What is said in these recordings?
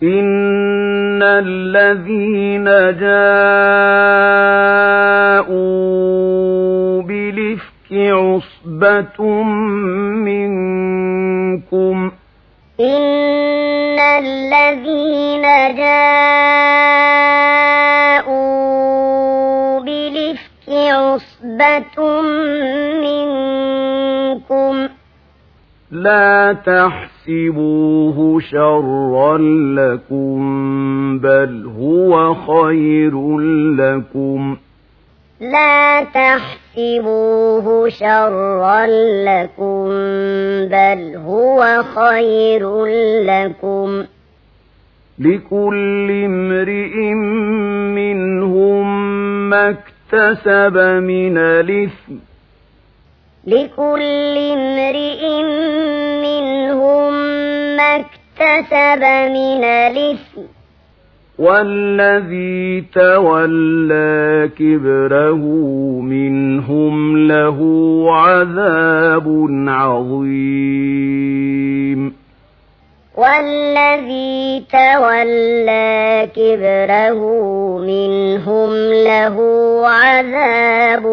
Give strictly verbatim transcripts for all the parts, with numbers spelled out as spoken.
إن الذين جاءوا بالإفك عصبة منكم إن الذين جاءوا بالإفك عصبة منكم لا تحسبوه شرا لكم بل هو خير لكم لا تحسبوه شرا لكم بل هو خير لكم لكل امرئ منهم ما اكتسب من الإثم لكل امرئ منهم ما اكتسب من الإثم والذي تولى كبره منهم له عذاب عظيم والذي تولى كبره منهم له عذاب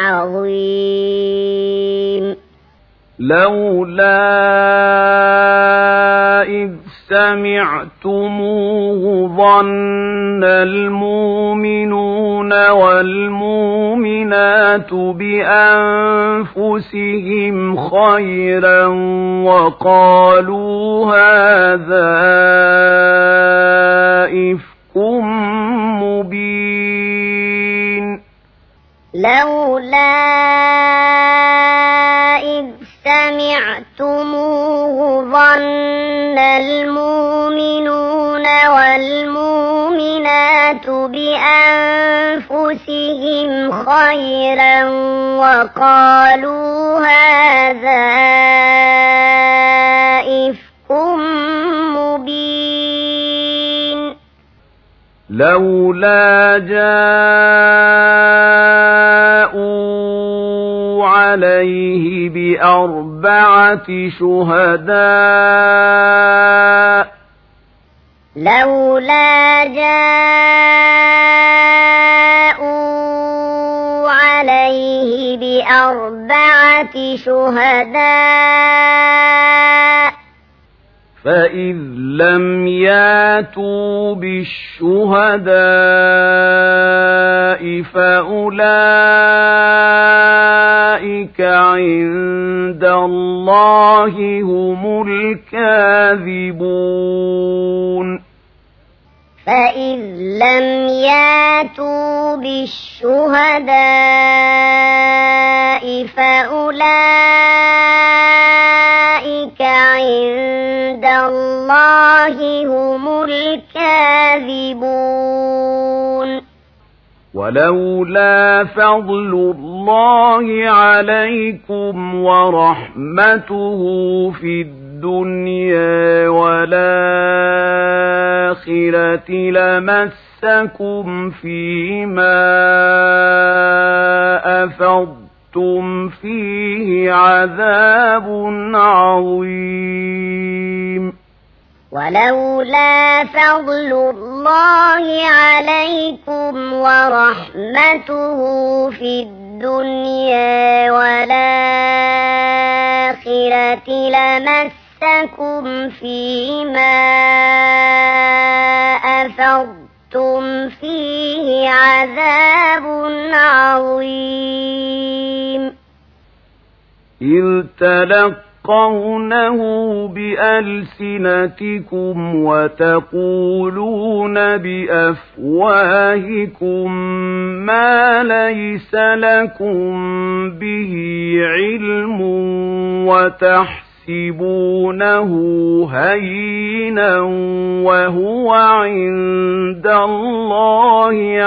عظيم لولا إذ سمعتموه ظن المؤمنون والمؤمنات بأنفسهم خيرا وقالوا هذا إفك مبين لولا إذ سمعتموه ظن المؤمنون والمؤمنات بأنفسهم خيرا وقالوا هذا إفك مبين لولا جاءوا عليه بأربعة شهداء لولا جاءوا عليه بأربعة شهداء فإذ لم ياتوا بالشهداء فأولئك عند الله هم الكاذبون فإذ لم ياتوا بالشهداء فأولئك عند الله هم الكاذبون ولولا فضل الله عليكم ورحمته في الدنيا والآخرة لمسكم فيما أفضتم فيه عذاب عظيم ولولا فضل الله عليكم ورحمته في الدنيا والآخرة لمسكم فيما أفضتم فيه عذاب عظيم إذ تلقونه بألسنتكم وتقولون بأفواهكم ما ليس لكم به علم وتحسبونه هينا وهو عند الله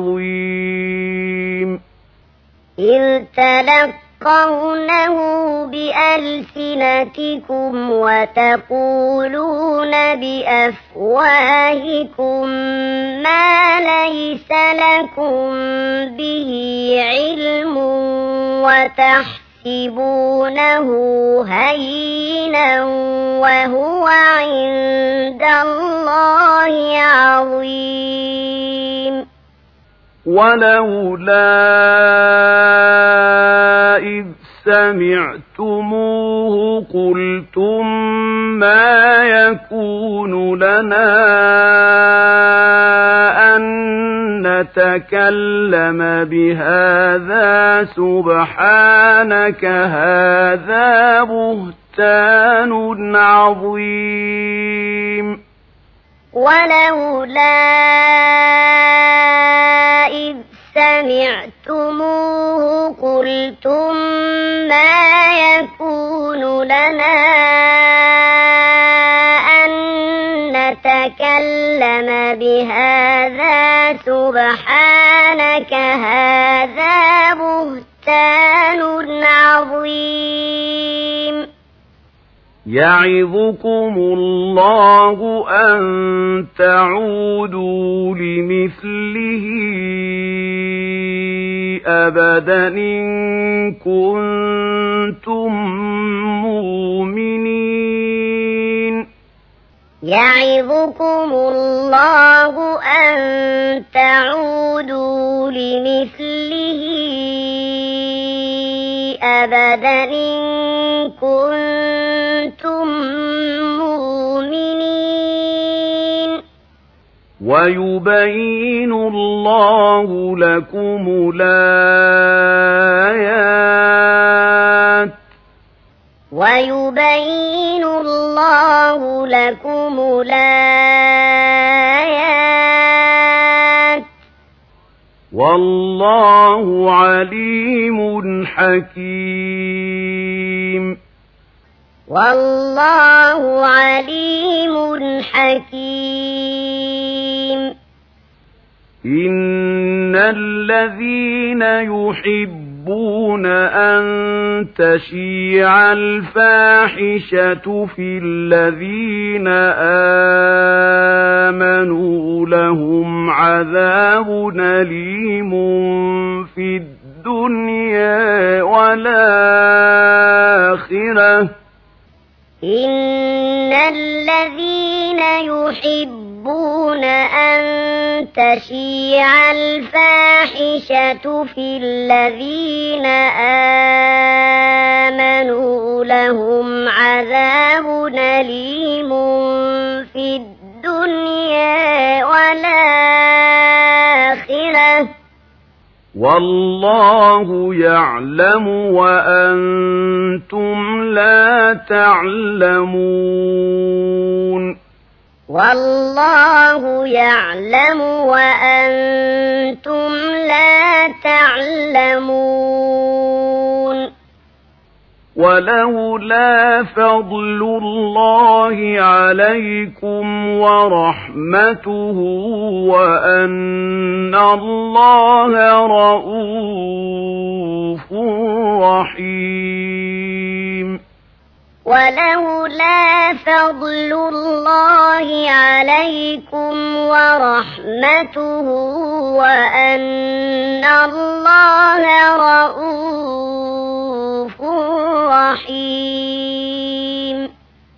عظيم إذ تلقونه بألسنتكم وتقولون بأفواهكم ما ليس لكم به علم وتحسبونه تحسبونه هينا وهو عند الله عظيم ولولا إذ سمعتموه قلتم ما يكون لنا أن نتكلم بهذا سبحانك هذا بهتان عظيم ولولا إذ سمعتموه قلتم ما يكون لنا أن نتكلم بهذا سبحانك هذا بهتان عظيم يعظكم الله أن تعودوا لمثله أبدا إن كنتم مؤمنين يعظكم الله أن تعودوا لمثله أبدا إن كنتم مؤمنين ويبين الله لكم الآيات ويبين الله لكم الآيات والله عليم حكيم والله عليم حكيم إن الذين يحبون أن تشيع الفاحشة في الذين آمنوا لهم عذاب أليم في الدنيا والآخرة إن الذين يحبون أن تشيع الفاحشة في الذين آمنوا لهم عذاب أليم في الدنيا والآخرة والله يعلم وأنتم لا تعلمون والله يعلم وأنتم لا تعلمون ولولا فضل الله عليكم ورحمته وأن الله رؤوف رحيم ولولا فضل الله عليكم ورحمته وأن الله رؤوف رحيم